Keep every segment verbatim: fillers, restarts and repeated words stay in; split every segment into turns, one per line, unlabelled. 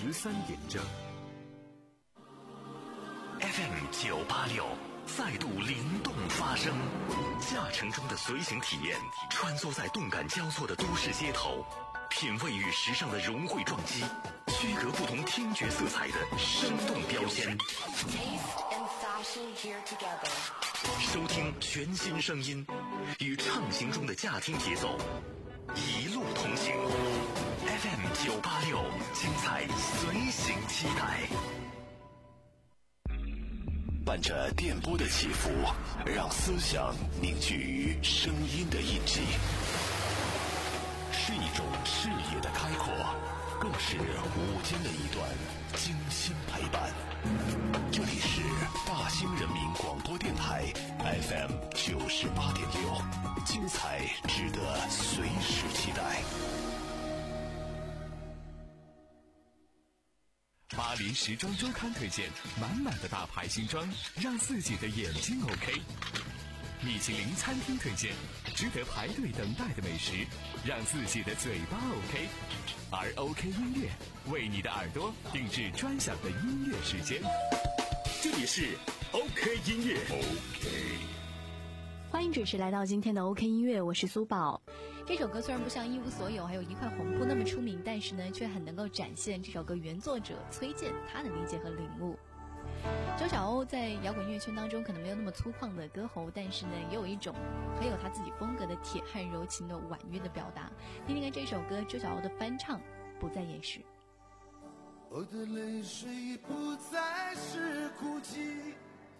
十三点整。
F M 九八六再度灵动发声，驾乘中的随行体验，穿梭在动感交错的都市街头，品味与时尚的融汇撞击，区隔不同听觉色彩的生动标签。收听全新声音，与畅行中的驾听节奏，一路同行。F M 九八六，精彩随行期待。伴着电波的起伏，让思想凝聚于声音的印记，是一种视野的开阔，更是午间的一段精心陪伴。这里是大兴人民广播电台 F M 九十八点六，精彩值得随时期待。
巴黎时装周刊推荐满满的大牌新装，让自己的眼睛 OK。米其林餐厅推荐值得排队等待的美食，让自己的嘴巴 OK。而 OK 音乐为你的耳朵定制专享的音乐时间。这里是 OK 音乐 OK。
欢迎准时来到今天的 OK 音乐，我是苏宝。这首歌虽然不像一无所有还有一块红布那么出名，但是呢却很能够展现这首歌原作者崔健他的理解和领悟。周晓鸥在摇滚乐圈当中可能没有那么粗犷的歌喉，但是呢也有一种很有他自己风格的铁汉柔情的婉约的表达。听听看这首歌周晓鸥的翻唱，不再掩饰。
我的泪水不再是哭泣，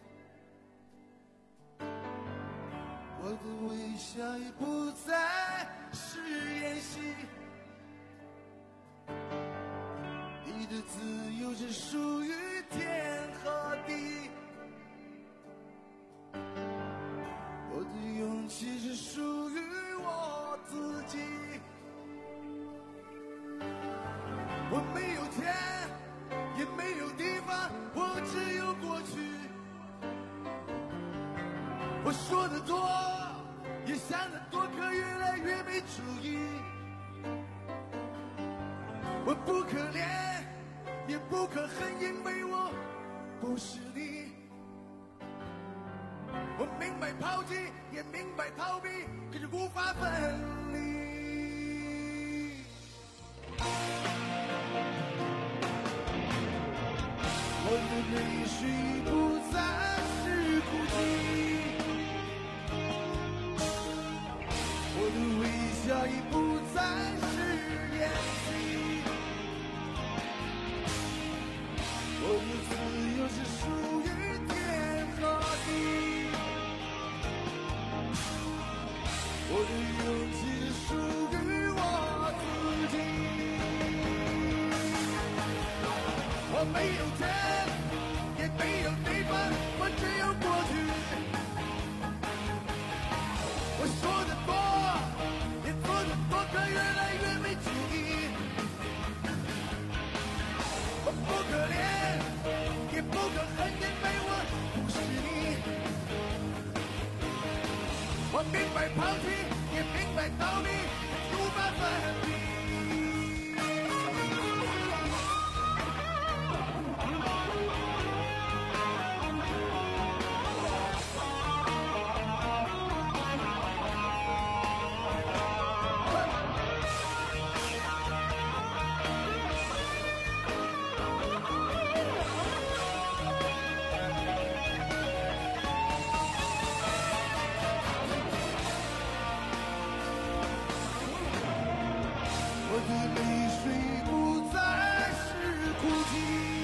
我的微笑也不再是演戏，你的自由只属于天和地，我的勇气只属于我自己。我没有天，也没有地方，我只有过去。我说的多，也想得多，可越来越没主意。我不可怜，也不可恨，因为我不是你。我明白抛弃，也明白逃避，可是无法分离。我的泪水不再是哭泣，我的微笑已不再是演戏，我的自由是属于天和地，我的勇气是属于我自己。我没有天，也没有地方，我只有过去。我说的多，也做的多，可越来越没主意。我不可怜，也不可恨，因为我不是你。我明白抛弃，也明白逃避，无法分离。我的泪水不再是哭泣，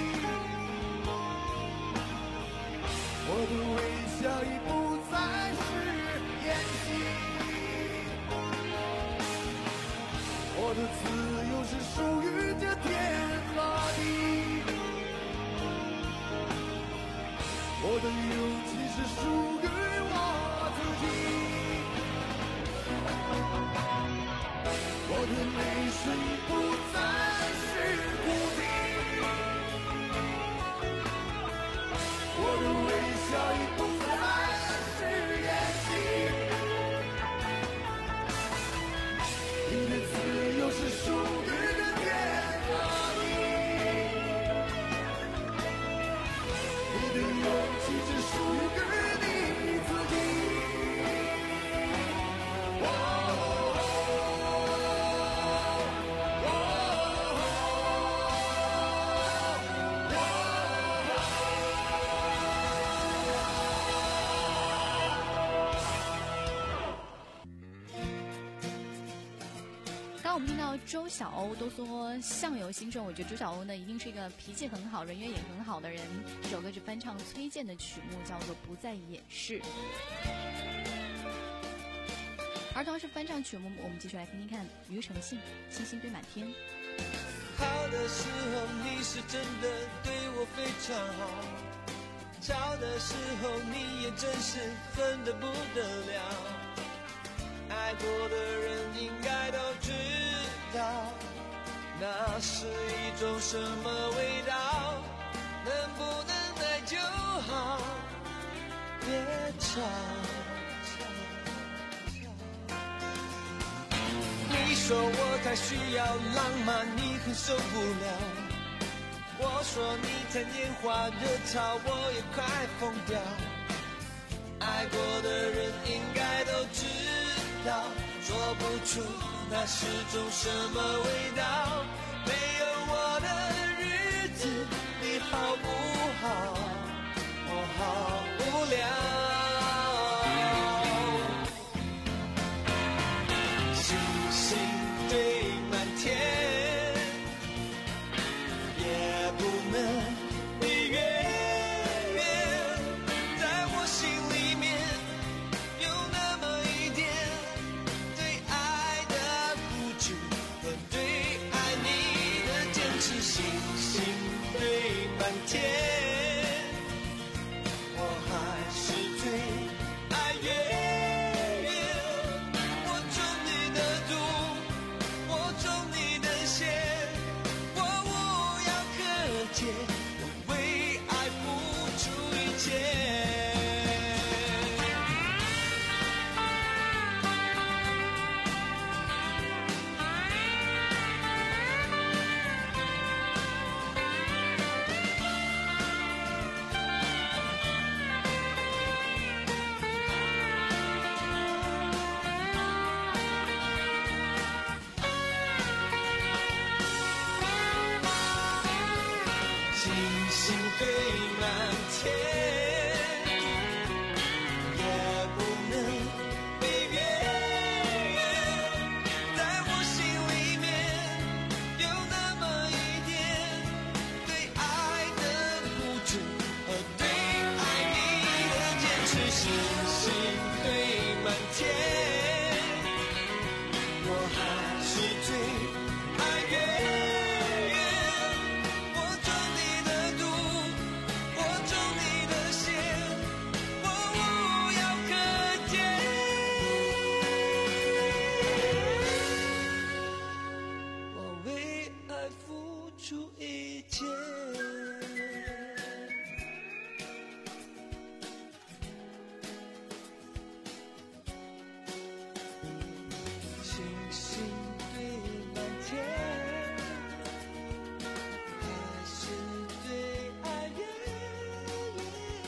我的微笑已不再是演戏，我的自由是属于这天和地，我的勇气是属于我自己。我的泪水不再是哭泣，我的微笑已不再是演戏，你的自由是属于这天和地， 属于你自己。
刚刚我们听到周晓鸥都说相由心生，我觉得周晓鸥呢一定是一个脾气很好、人缘也很好的人。这首歌是翻唱崔健的曲目，叫做《不再掩饰》。而同样是翻唱曲目，我们继续来听听看庾澄庆《星星堆满天》。
好的时候你是真的对我非常好，吵的时候你也真是恨得不得了。爱过的人应该都知道，那是一种什么味道，能不能爱就好，别吵。你说我太需要浪漫，你很受不了。我说你太拈花惹草，我也快疯掉。爱过的人应该都知道，说不出那是种什么味道。没有我的日子你好不好？我好无聊。星星堆满天，也不能比月圆。在我心里面有那么一点对爱的固执和对爱你的坚持。星星堆满天，我还是最爱月圆。我中你的毒，我中你的邪，我无药可解，我为爱付出一切。星星堆满天，也不能比月圆。在我心里面有那么一点对爱的固执和对爱你的坚持。星星堆满天，我还是最爱月圆。星星堆满天，还是最爱月圆。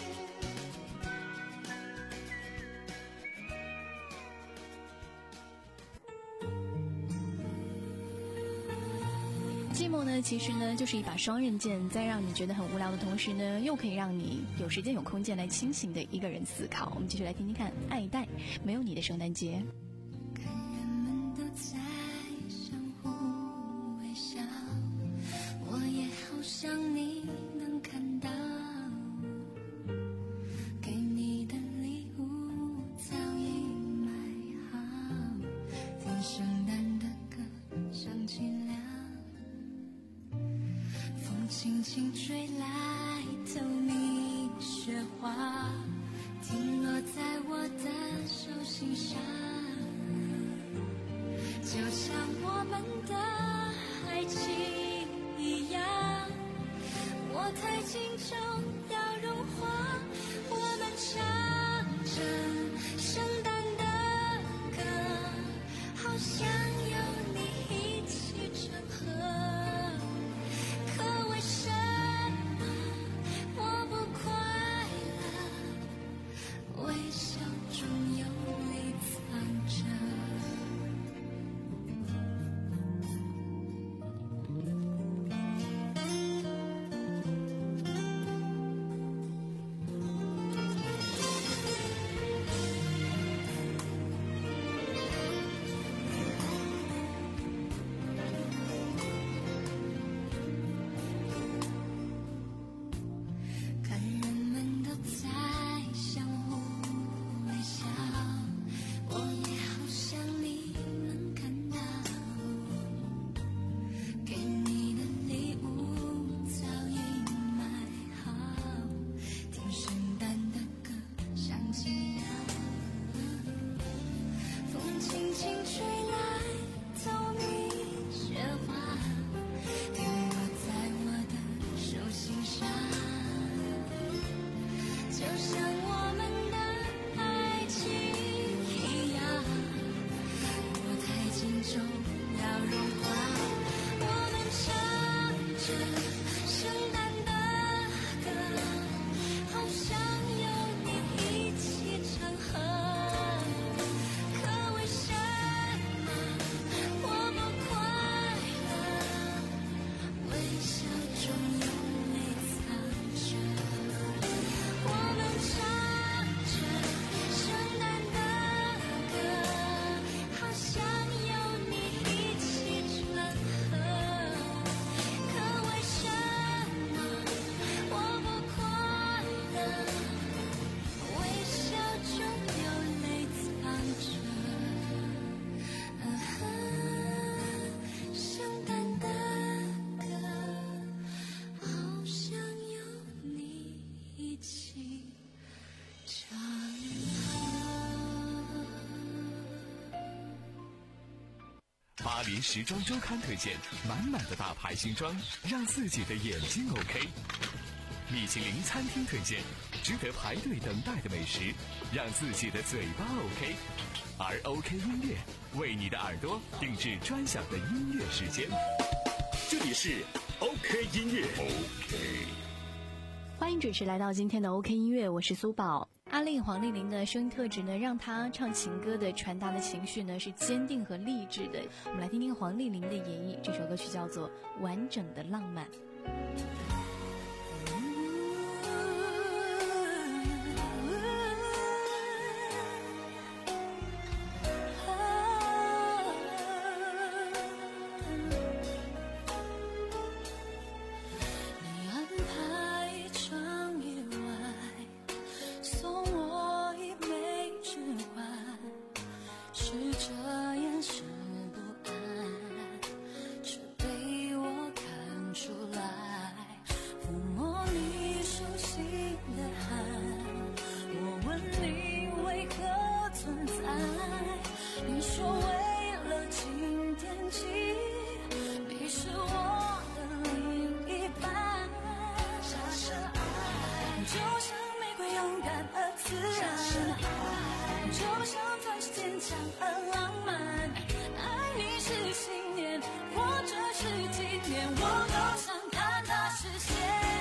寂寞呢，其实呢就是一把双刃剑，在让你觉得很无聊的同时呢，又可以让你有时间有空间来清醒的一个人思考。我们继续来听听看爱戴没有你的圣诞节。
看人们都在相互微笑，我也好想你能看到，给你的礼物早已买好，听圣诞的歌响起了，风轻轻吹来透明雪花，停落在我的手心上，就像我们的爱情一样，我太紧张要融化，我们唱着圣诞的歌，好想有你一起唱和，可为什么我不快乐？ 着圣诞的歌，好想有你一起唱和。可为什么我不快乐？微笑中有泪藏着。我们唱着圣诞的歌，好想有你一起唱和。可为什么我不快乐？微笑中有泪藏着。啊哈，圣诞的歌，好想有你一起唱和。
巴黎时装周刊推荐满满的大牌新装，让自己的眼睛 OK。米其林餐厅推荐值得排队等待的美食，让自己的嘴巴 OK。而 OK 音乐为你的耳朵定制专享的音乐时间。
这里是 OK 音乐 OK。
欢迎准时来到今天的 OK 音乐，我是苏宝。阿令黄丽玲的声音特质呢，让她唱情歌的传达的情绪呢是坚定和励志的。我们来听听黄丽玲的演绎，这首歌曲叫做《完整的浪漫》。
你安排一场意外，送我一枚指环，试着掩饰不安，却被我看出来，抚摸你手心的汗，我问你为何存在，你说为了今天起，你是我的另一半。假设爱就像玫瑰勇敢而自然，就像钻石坚强而浪漫，爱你是信念，或者是纪念，我都想看它实现。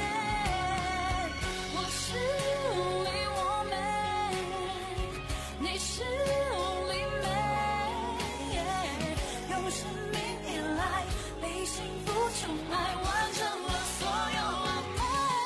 我是 only woman， 你是 only man， 用生命以来被幸福宠爱，完成了所有浪漫。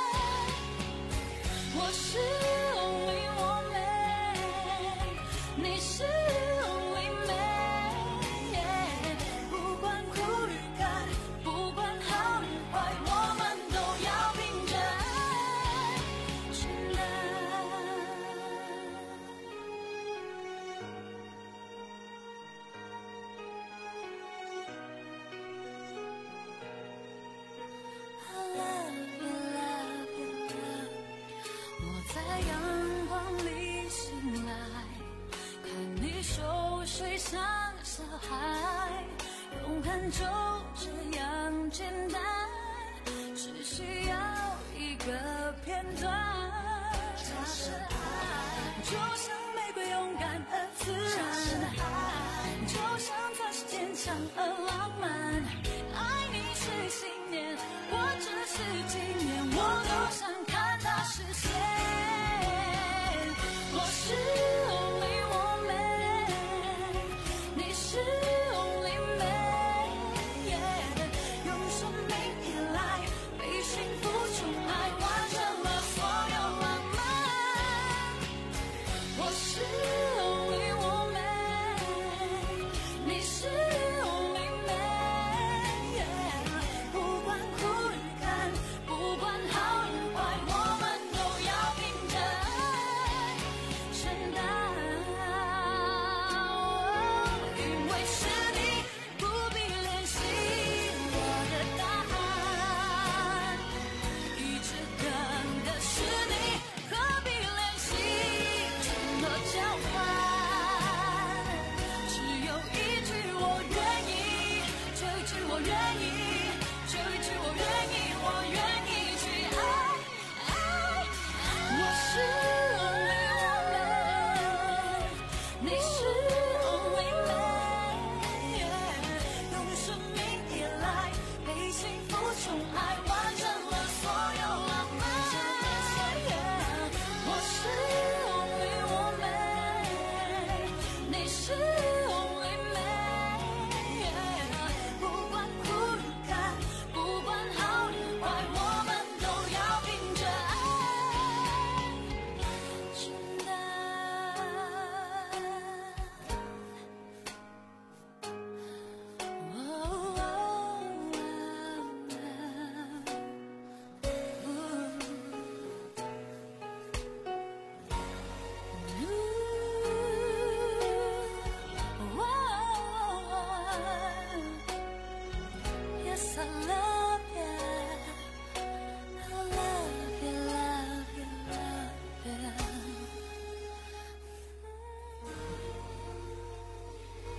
我是 only woman， 你是 only man， 不管苦与甘，不管好与坏，我们都要凭着爱承担。I love you, love you, love。我在阳光里醒来，看你熟睡像小孩，永恒就这样简单，只需要一个片段。假设爱就像玫瑰勇敢而自然，就像钻石坚强而浪漫，爱你是信念，或者是纪念，我都想看它实现。我是 only woman， 你是 only man， 用生命以来被幸福宠爱，完成了所有浪漫。我是 only woman， 你是 only man， 不管苦与甘，不管好与坏，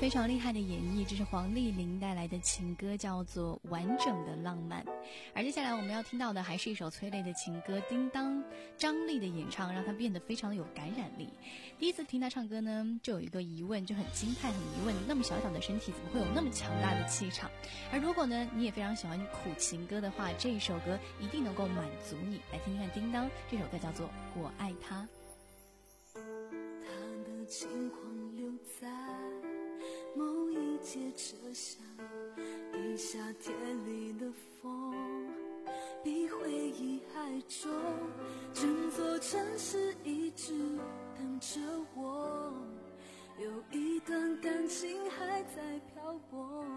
非常厉害的演绎，这是黄丽玲带来的情歌，叫做《完整的浪漫》。而接下来我们要听到的还是一首催泪的情歌，叮当张力的演唱让它变得非常有感染力。第一次听他唱歌呢，就有一个疑问，就很惊叹很疑问，那么小小的身体怎么会有那么强大的气场？而如果呢你也非常喜欢苦情歌的话，这一首歌一定能够满足你。来听听看叮当，这首歌叫做《我爱他》。
他的轻狂留在某一节车厢，比夏天里的风比回忆还重，整座城市一直等着我，有一段感情还在漂泊。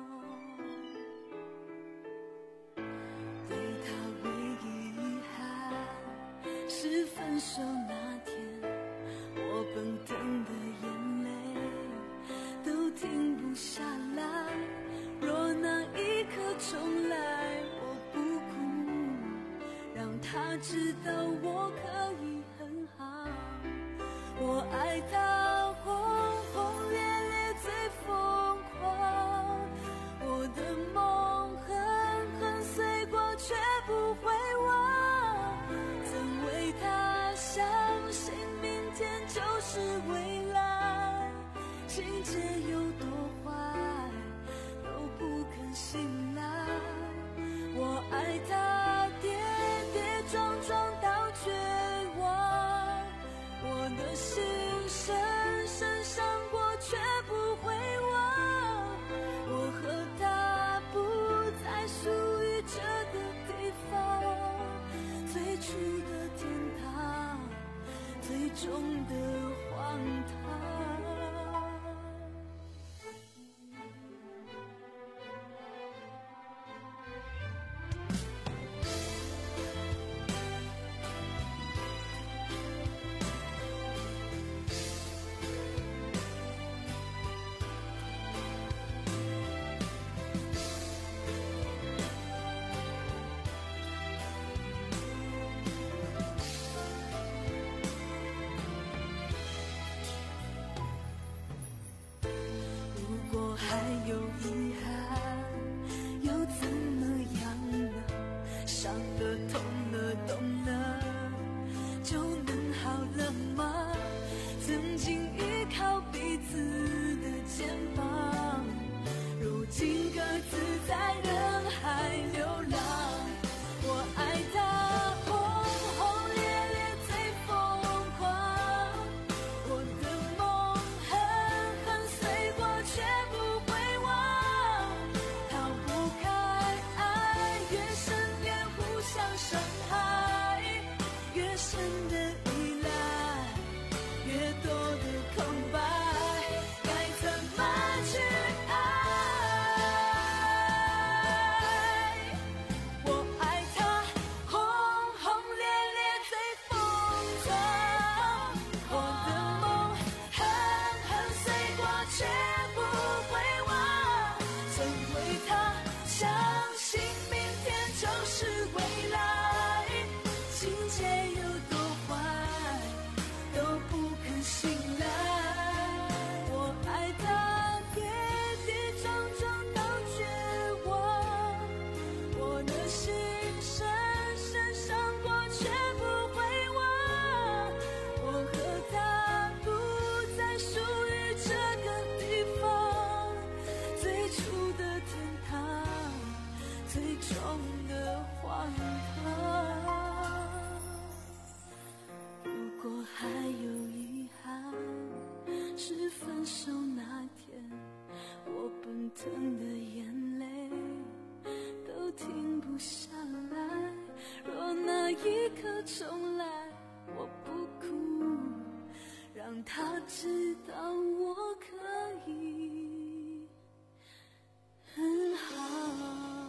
对他唯一遗憾是分手那天，我奔腾的眼泪都停不下来，若那一刻重来，我不哭，让他知道我可以很好。我爱他轰轰烈烈最疯狂，我的梦狠狠碎过却不会忘，曾为他相信明天就是未来，情节有多坏都不肯醒来。我爱他跌跌撞撞到绝望，我的心深深伤过却不会忘，我和他不再属于这个地方，最初的天堂，最终的荒唐。有遗憾又怎么样呢？伤了痛了懂了就能好了吗？曾经依靠彼此的肩膀，如今各自在人海流浪。我爱他轰轰烈烈最疯狂，我的梦狠狠碎过却不会，伤害越深的依赖，越多的空白，该怎么去爱？我爱他轰轰烈烈最疯狂，我的梦狠狠碎过却不会忘，曾为他相信明天就是未来，情节有多坏都不肯醒来。我爱他跌跌撞撞到绝望，我的心深深伤过却不会忘，我和他不再属于这个地方，最初的天堂，最终的荒唐。如果还有遗憾是分手那天，我奔腾的眼泪都停不下来，若那一刻重来，我不哭，让他知道我可以很好。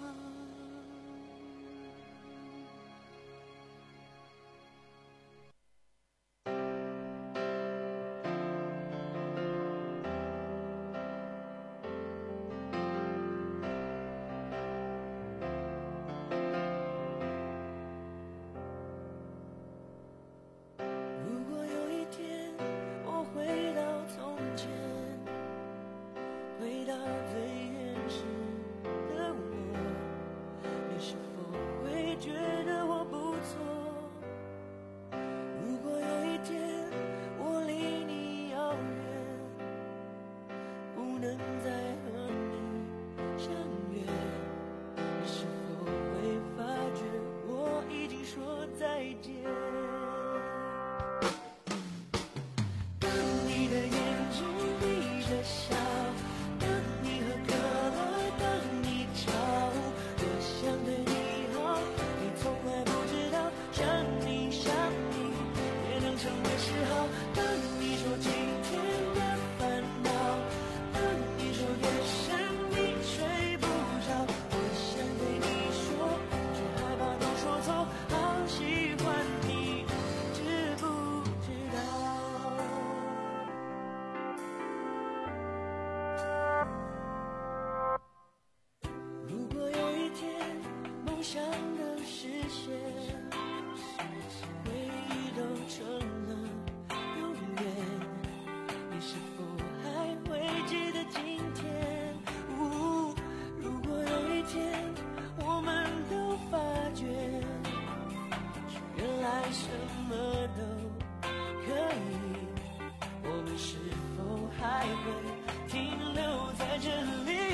如果有一天我回到从前， 什么都可以，我们是否还会停留在这里？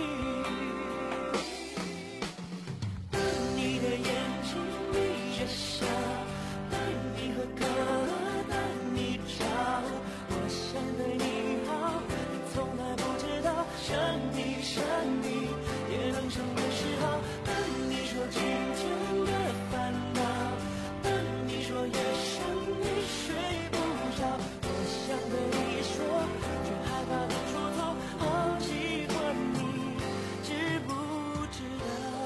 当你的眼睛眯着笑，当你喝可乐，当你吵，我想对你好，你从来不知道，想你想你也能成为嗜好。当你说今天的烦恼，当你说夜深你睡不着，我想对你说，却害怕都说错，好喜欢你，知不知道？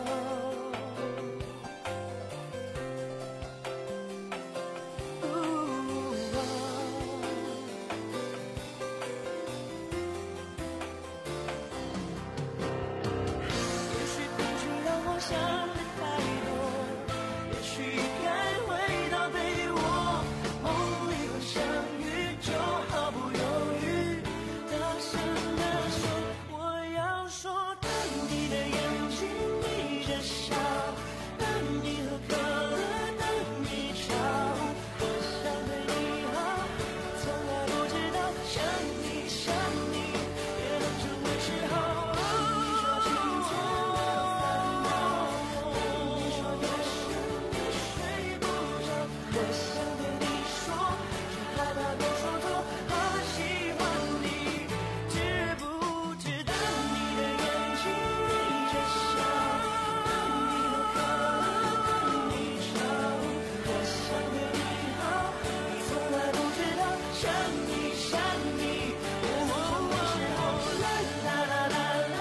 也许空虚让我想的太多，也许该回到被窝，梦里会相遇，就毫不犹豫大声地说我要说。当你的眼睛眯着笑，当你喝可乐，当你吵，我想对你好，从来不知道，想你想你也能成为嗜好。你说今天的烦恼，你说夜深你睡不着，我想对你说，却害怕都说错，好喜欢你，知不知道？你的眼睛眯着笑，当你喝可乐，当你吵，我想对你好，你从来不知道，想你想你也能成为嗜好。啦啦啦啦啦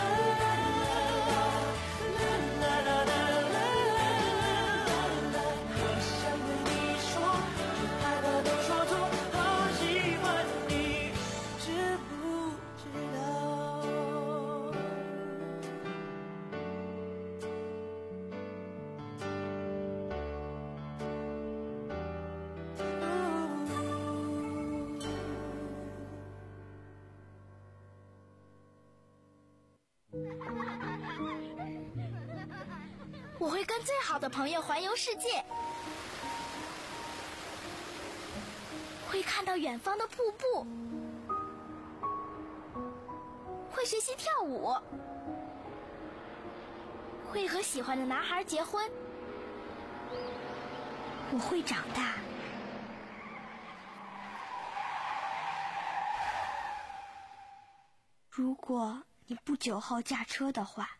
啦啦啦啦啦啦，我想对你说，却害怕都说错，好喜欢你，知不知道？
我会跟最好的朋友环游世界，会看到远方的瀑布，会学习跳舞，会和喜欢的男孩结婚。我会长大。如果你不酒后驾车的话。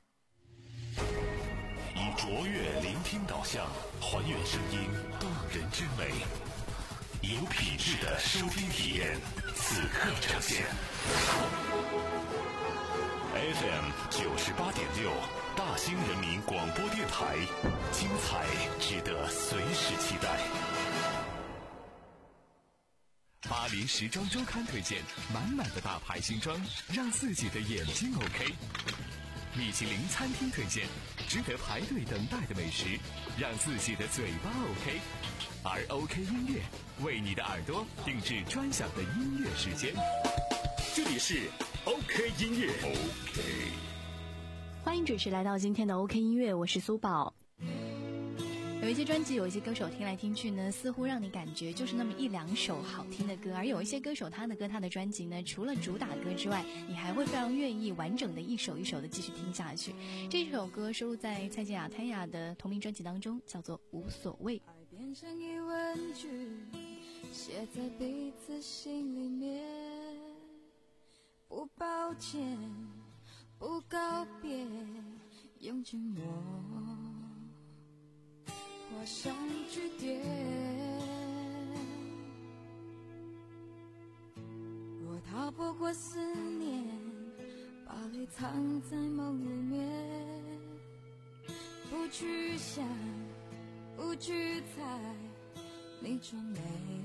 以卓越聆听导向，还原声音动人之美，有品质的收听体验，此刻呈现。F M 九十八点六，大兴人民广播电台，精彩值得随时期待。
巴黎时装周刊推荐满满的大牌新装，让自己的眼睛 OK。米其林餐厅推荐值得排队等待的美食，让自己的嘴巴 OK。而 OK 音乐为你的耳朵定制专享的音乐时间。这里是 OK 音乐 OK。
欢迎准时来到今天的 OK 音乐，我是苏宝。有一些专辑，有一些歌手听来听去呢，似乎让你感觉就是那么一两首好听的歌，而有一些歌手他的歌他的专辑呢，除了主打歌之外，你还会非常愿意完整的一首一首的继续听下去。这首歌收录在蔡健雅谭雅的同名专辑当中，叫做无所谓。
爱变成疑问句，写在彼此心里面，不抱歉，不告别，用沉默画上句点。若逃不过思念，把泪藏在梦里面，不去想，不去猜，你装美，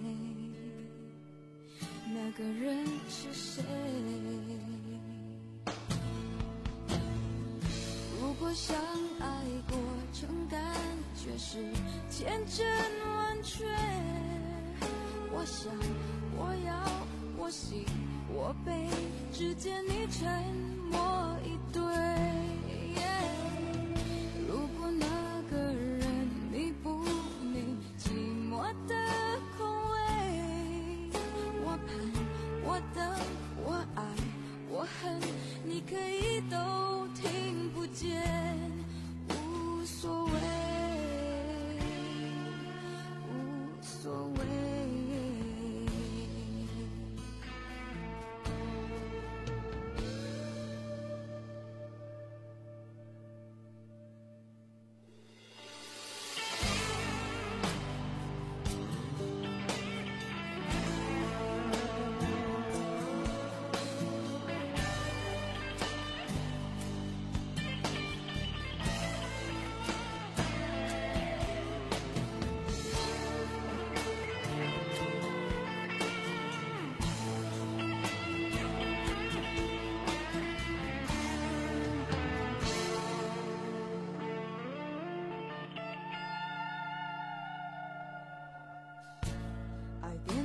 那个人是谁？如果相爱过程感觉是千真万确，我想我要我喜我悲之间你沉默以对、yeah、如果那个人你不明寂寞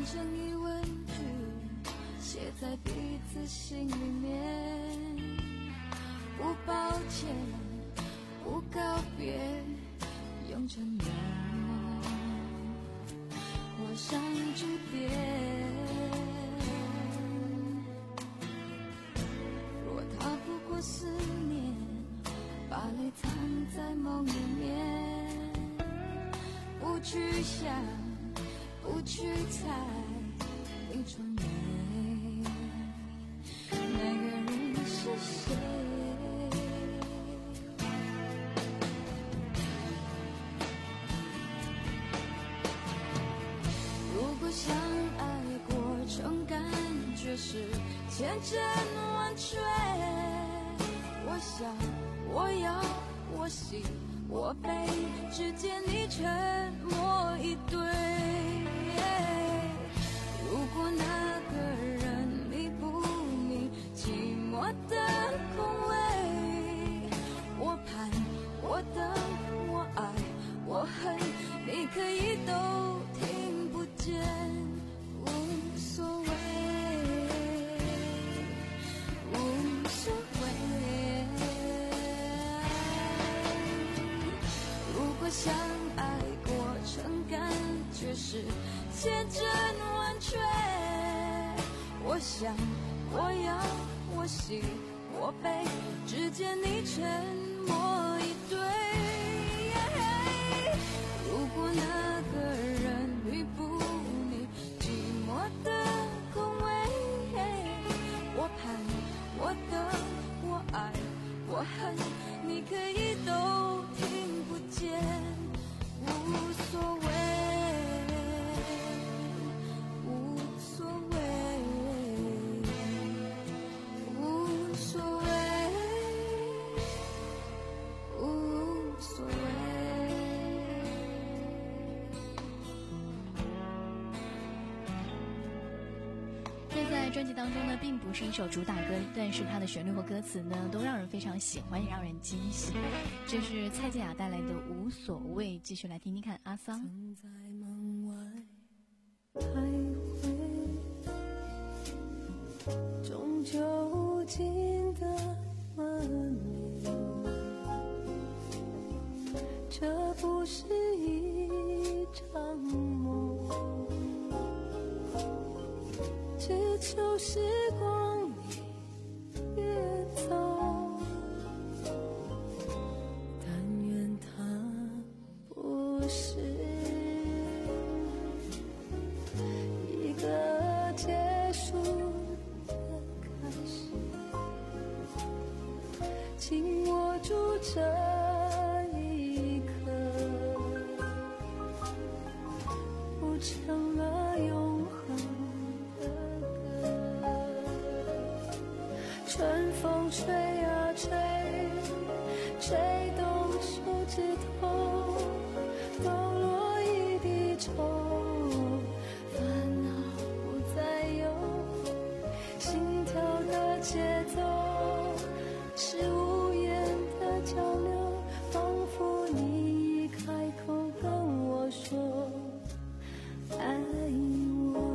变成疑问句，写在彼此心里面。不抱歉，不告别，用沉默画上句点。若它不过思念，把泪藏在梦里面，不去想，不去猜，你传媒那个人是谁？如果相爱过程感觉是千真万确，我想我要我喜我悲之间你沉默以对。如果那个人弥补你寂寞的空位，我盼我等我爱我恨，你可以都听不见，无所谓无所谓。如果相爱过程感觉是千真万确，我想我要我喜我悲之间你沉默以对。如果那个人弥补你寂寞的空位，我盼我等我爱我恨，你可以都听不见，无所谓无所谓无所谓无所谓。
这在专辑当中呢，并不是一首主打歌，但是它的旋律和歌词呢，都让人非常喜欢，也让人惊喜。这是蔡健雅带来的《无所谓》，继续来听听看阿桑。
曾在门外徘徊，终究无尽的门里，这不是一场梦，只求时光里越走，但愿它不是一个结束的开始，紧握住这一刻，谱成了永恒的歌。春风吹啊吹，吹动手指头，抖落一地愁，烦恼不再有，心跳的节奏是无言的交流，仿佛你一开口跟我说爱我。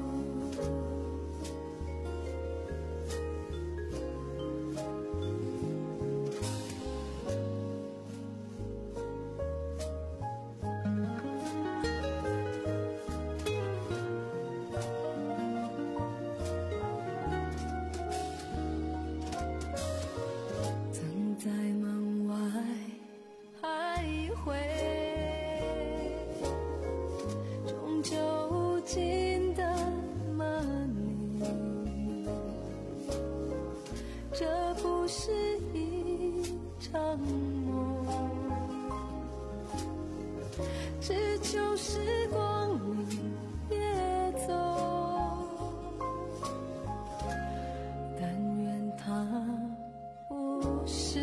曾在门外徘徊，终究无尽的门里，这不是一场梦，只求时光里越走，但愿它不是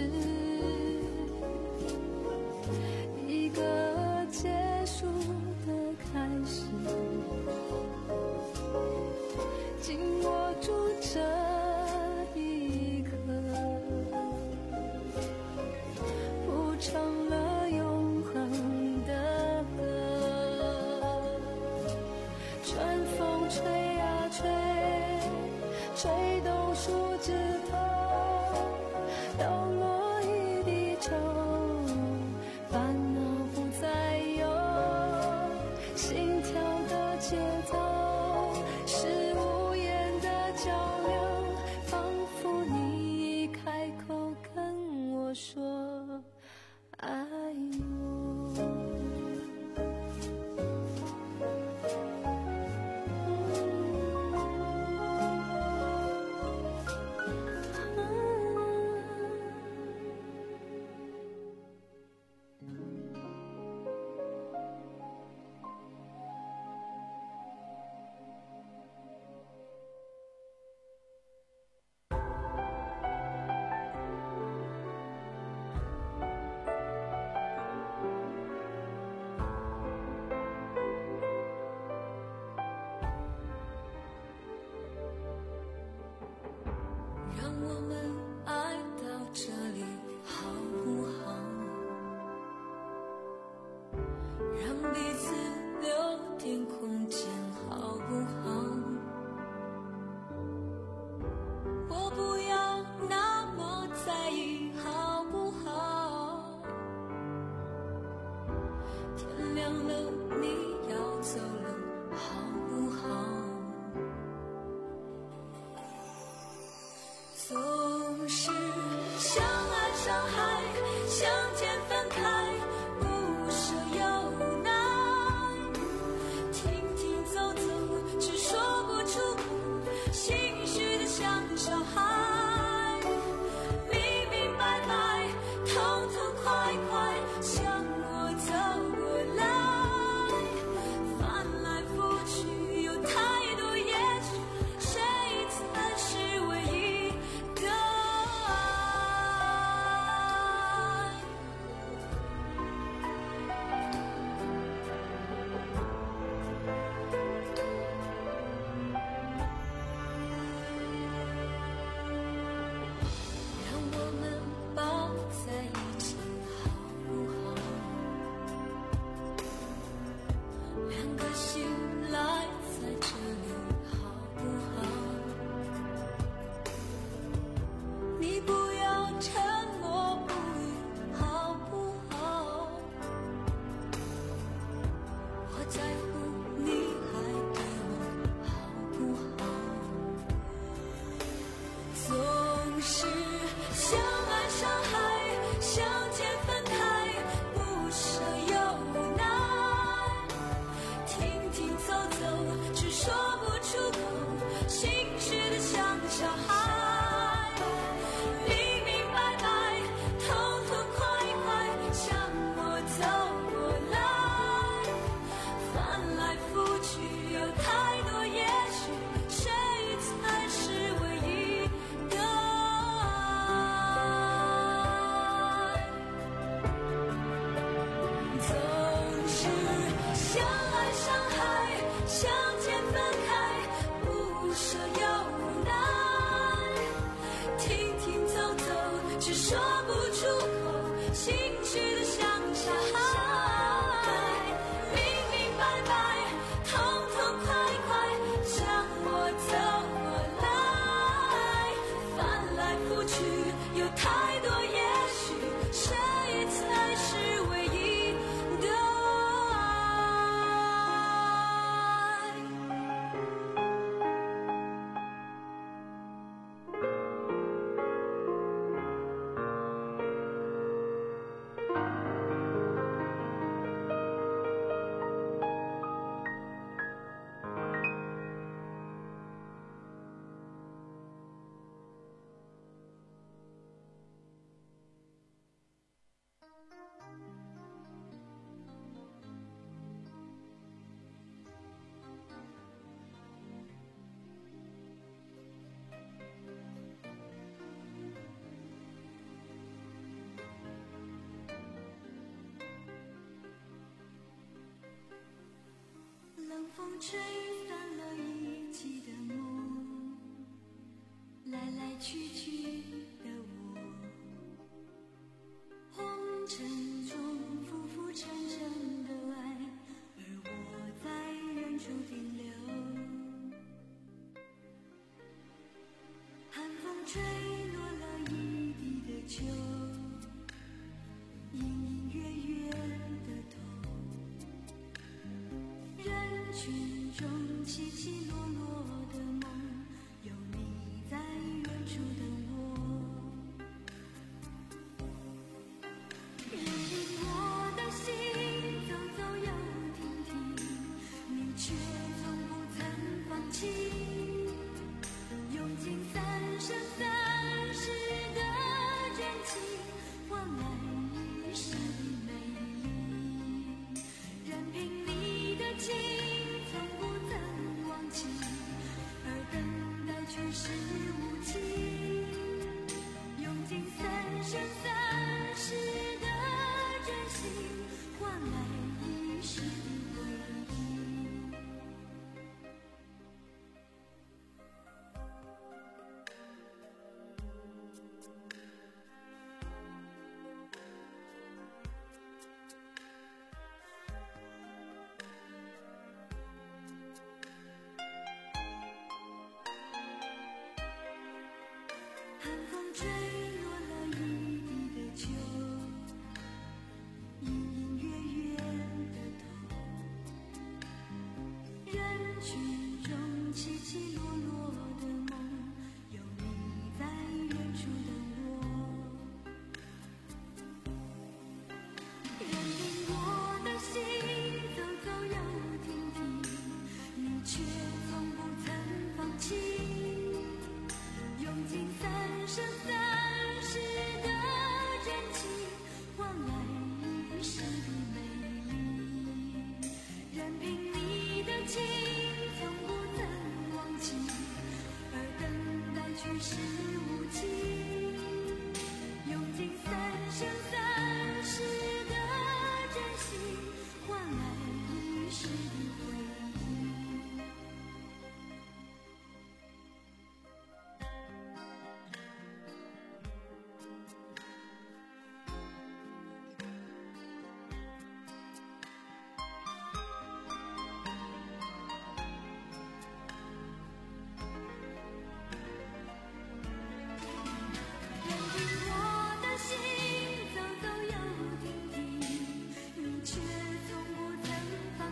一个结束的开始，紧握住这一刻，谱成了永恒的歌。
我们爱到这里好不好？让彼此留点空间好不好？我不要那么在意好不好？天亮了你要走了好不好？总是相爱相害，相见分开，不舍又难，停停走走只说不出口，心虚的像小孩，明明白白痛痛快快向我走过来，翻来覆去有太多也许，谁才是唯一的爱？让我们抱在一起好不好？两个心赖在这里好不好？你不要沉默不语好不好？我在乎你还对我好不好？总是相爱相害，相见分开，不舍又难，停停走走只说不出口，心虚的像小孩，明明白白痛痛快快向我走过来，翻来覆去有太多也许，谁才是唯一的爱？总是相爱相害，相见分开，不舍又难，停停走走只说不出口，心虚的像小孩，明明白白痛痛快快向我走过来，翻来覆去有太多也许，谁才是唯一的冷风吹散了一季的梦，来来去去的我，红尘中浮浮沉沉的爱，而我在远处停留。寒风吹落了一地的秋，隐隐约约的痛，人群中起起落落的梦，有你在远处等我。任凭我的心走走又停停，你却从不曾放弃，用尽三生三世的真情换来一世美丽。任凭你的情从不曾忘记，而等待却是无情。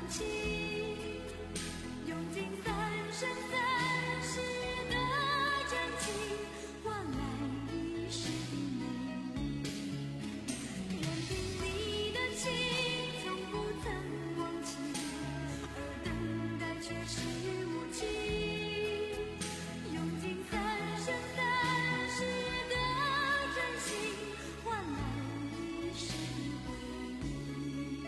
气，用尽三生三世的真情，换来一世的美。任凭你的情从不曾忘记，而等待却是无情。用尽三生三世的真心，换来一世回忆。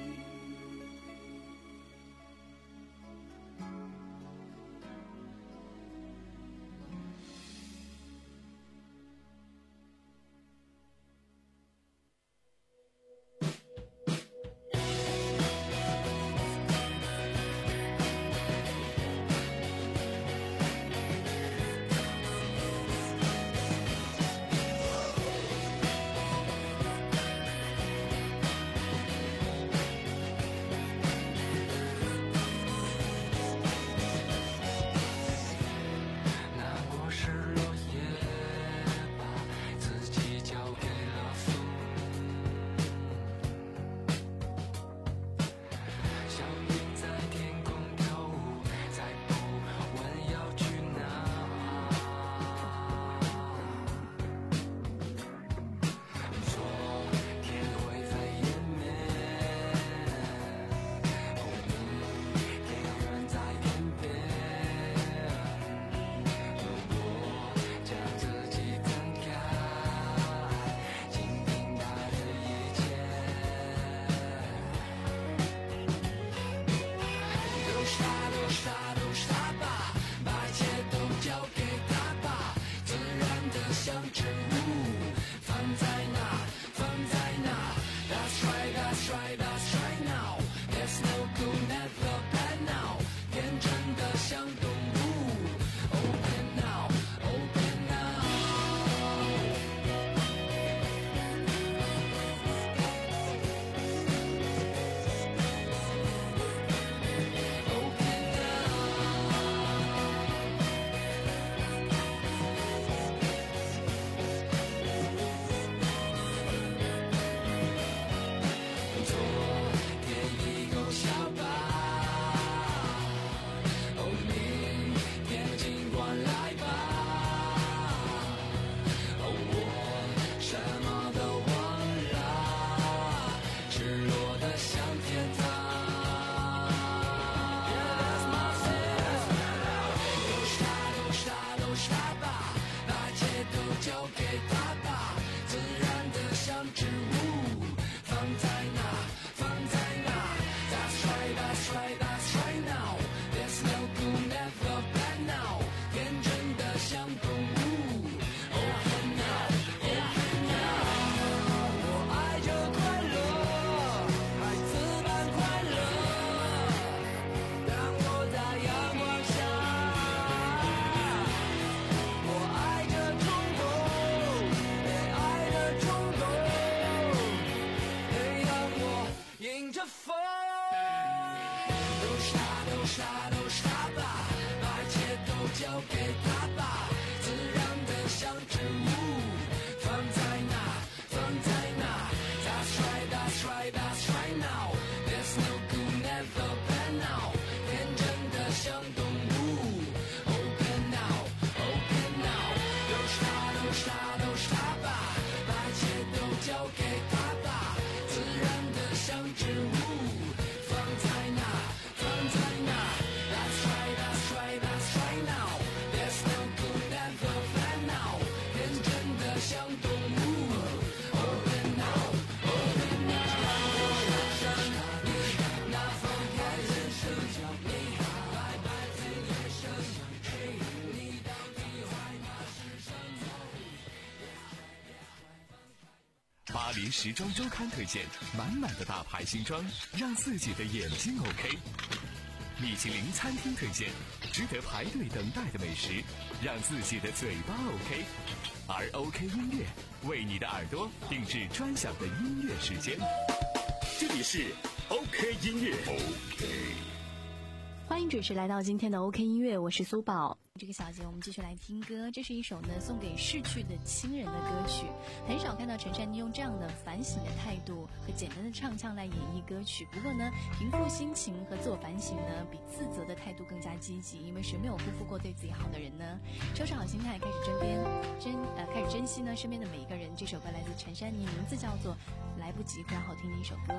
巴黎时装周刊推荐满满的大牌新装，让自己的眼睛 OK。米其林餐厅推荐值得排队等待的美食，让自己的嘴巴 OK。而 OK 音乐为你的耳朵定制专享的音乐时间。
这里是 OK 音乐。OK。
欢迎准时来到今天的 OK 音乐，我是苏宝。这个小节我们继续来听歌，这是一首呢送给逝去的亲人的歌曲。很少看到陈珊妮用这样的反省的态度和简单的唱腔来演绎歌曲，不过呢平复心情和自我反省呢比自责的态度更加积极，因为谁没有辜负过对自己好的人呢？收拾好心态，开始珍边珍呃开始珍惜呢身边的每一个人。这首歌来自陈珊妮，名字叫做来不及，非常好听的一首歌。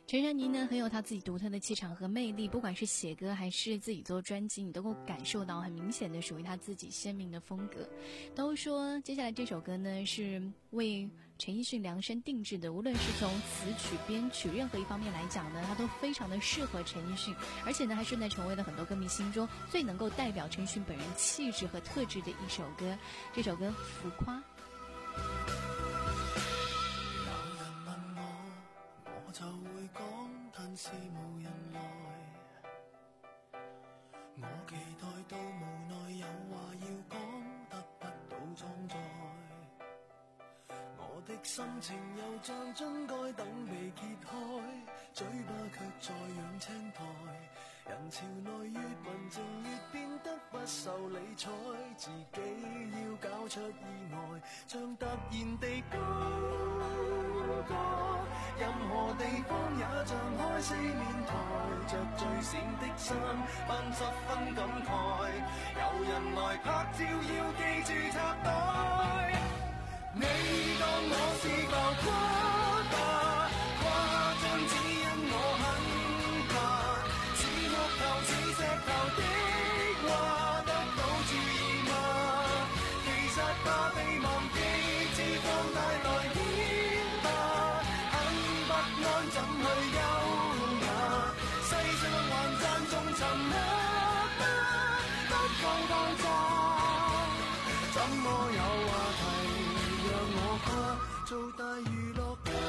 陈珊妮呢很有她自己独特的气场和魅力，不管是写歌还是自己做专辑，你都够感受到很明显的属于她自己鲜明的风格。都说接下来这首歌呢是为陈奕迅量身定制的，无论是从词曲编曲任何一方面来讲呢，它都非常的适合陈奕迅，而且呢还顺带成为了很多歌迷心中最能够代表陈奕迅本人气质和特质的一首歌。这首歌浮夸。
就會講，但是無人來。我期待到無奈，有話要講，得不到裝載。我的心情又像樽蓋等被揭開，嘴巴卻在養青苔。人潮內越文靜越變得不受理睬，自己要搞出意外，像突然地高歌。任何地方也像開四面台，着最閃的衫，扮十分感慨。有人來拍照，要記住插袋。你當我是浮誇吧，誇張只因我很怕，似木頭似石頭的話，得到注意嗎？其實怕被忘記，脂肪帶來牽吧。安怎去優雅？世上還讚頌沉默嗎？不夠爆炸，怎麼有話題讓我跨做大娛樂家？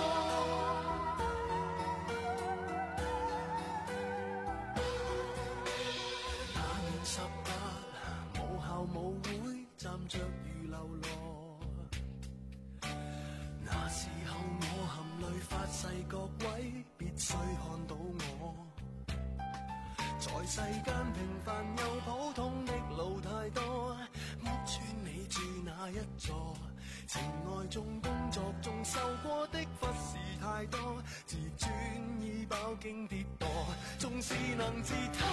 那年十八，母校舞會，站着如流羅。那時候我含淚發誓，各位必須看到我，在世間平凡又普通的路太多，屋村你住哪一座？情愛中工作中受過的忽視太多，自尊已飽經跌墮，縱是能自偷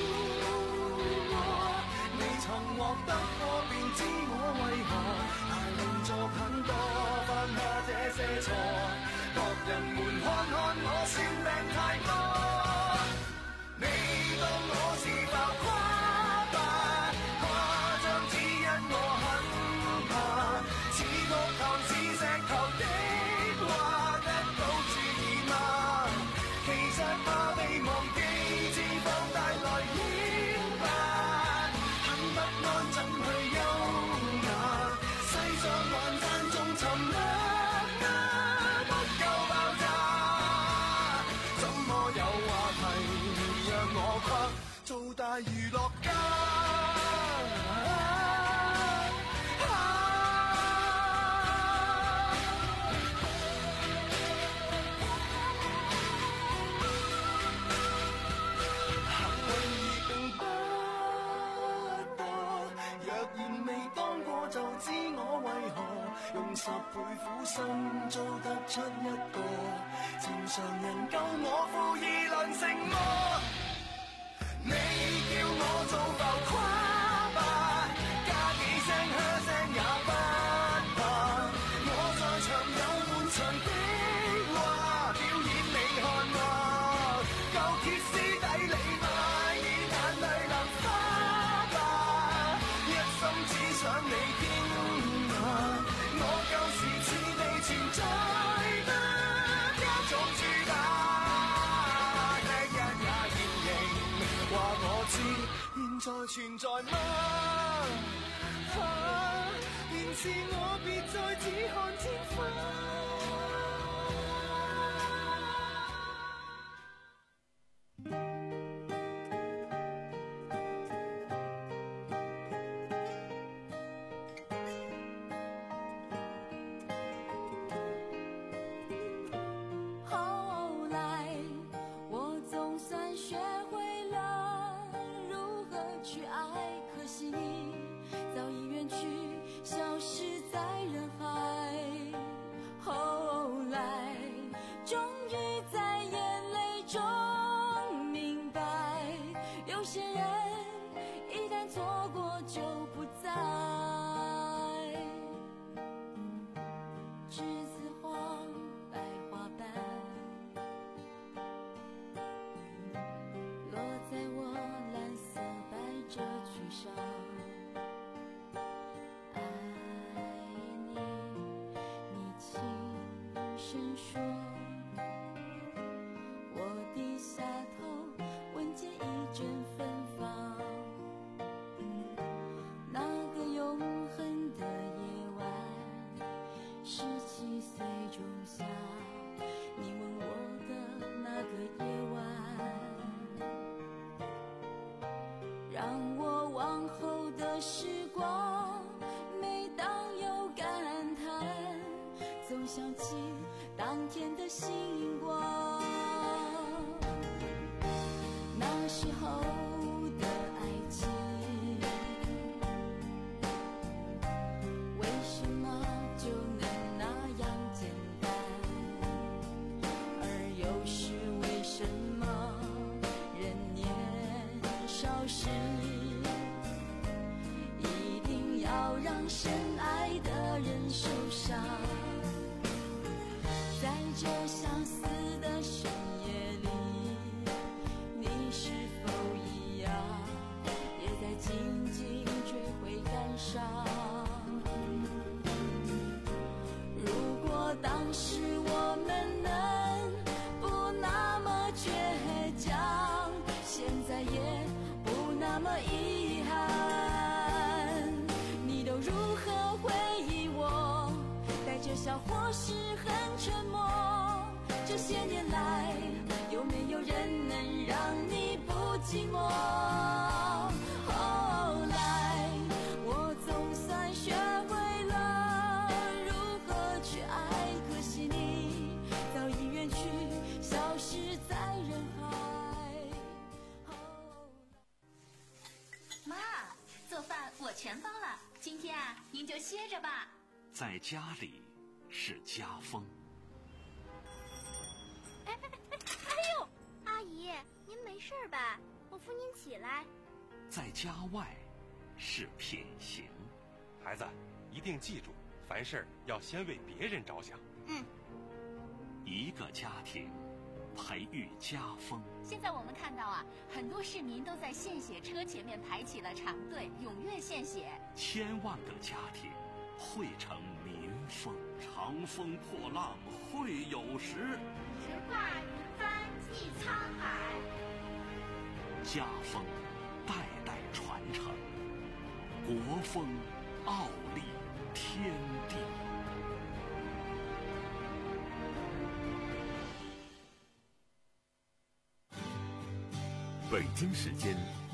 過，未曾獲得過便知我為何大動作很多，犯下這些錯，惡人們看看我算命太多。你當我是浮誇吧，誇張只因我很怕，似木頭似石頭的話，得到注意嗎？其實怕被忘記，脂肪帶來牽吧，很不安怎去優雅？世上還讚頌沉默嗎？不夠爆炸，怎麼有話題讓我跨做大娛樂家？幸運兒並不多，若然未當過就知我為何用十倍苦心做得出一個正常人，救我負二輪成魔。你叫我做浮誇吧，加幾聲噓聲也不怕，我在場有滿場的話，表演你看嗎？夠歇斯底里嗎？以眼淚淋花吧，一心只想你驚訝，我舊時似未存在嗎？家族主打聽日也現形，話我知現在存在嗎？啊，便是我別再只看天花。
后来我总算学会了如何去爱，可惜你早已远去，消失在人海。后来终于在眼泪中明白，有些人一旦错过就不再。栀子花白花瓣， 上。爱你，你轻声说，我低下头，闻见一阵芬芳。那个永恒的夜晚，十七岁仲夏，你吻我的那个夜晚，让我往后的时光，每当有感叹，总想起当天的星光。那时候的爱情，为什么就能那样简单？而又是为什么人年少时，一定要让深爱的人受伤？在这相似的深夜里，你是否一样，也在静静追悔感伤？如果当时我们能不那么倔强，现在也不那么遗憾。你都如何回忆我？带着笑或是很沉默。这些年来，有没有人能让你不寂寞？后来我总算学会了如何去爱，可惜你早已远去，消失在人海。
妈，做饭我全包了，今天啊，您就歇着吧。
在家里是家风。
哎哎哎哎呦，阿姨，您没事吧？我扶您起来。
在家外是品行。
孩子，一定记住，凡事要先为别人着想。
嗯。
一个家庭培育家风。
现在我们看到啊，很多市民都在献血车前面排起了长队，踊跃献血。
千万个家庭汇成民风。长风破浪会有时，
直挂云帆济沧海。
家风代代传承，国风傲立天地。
北京时间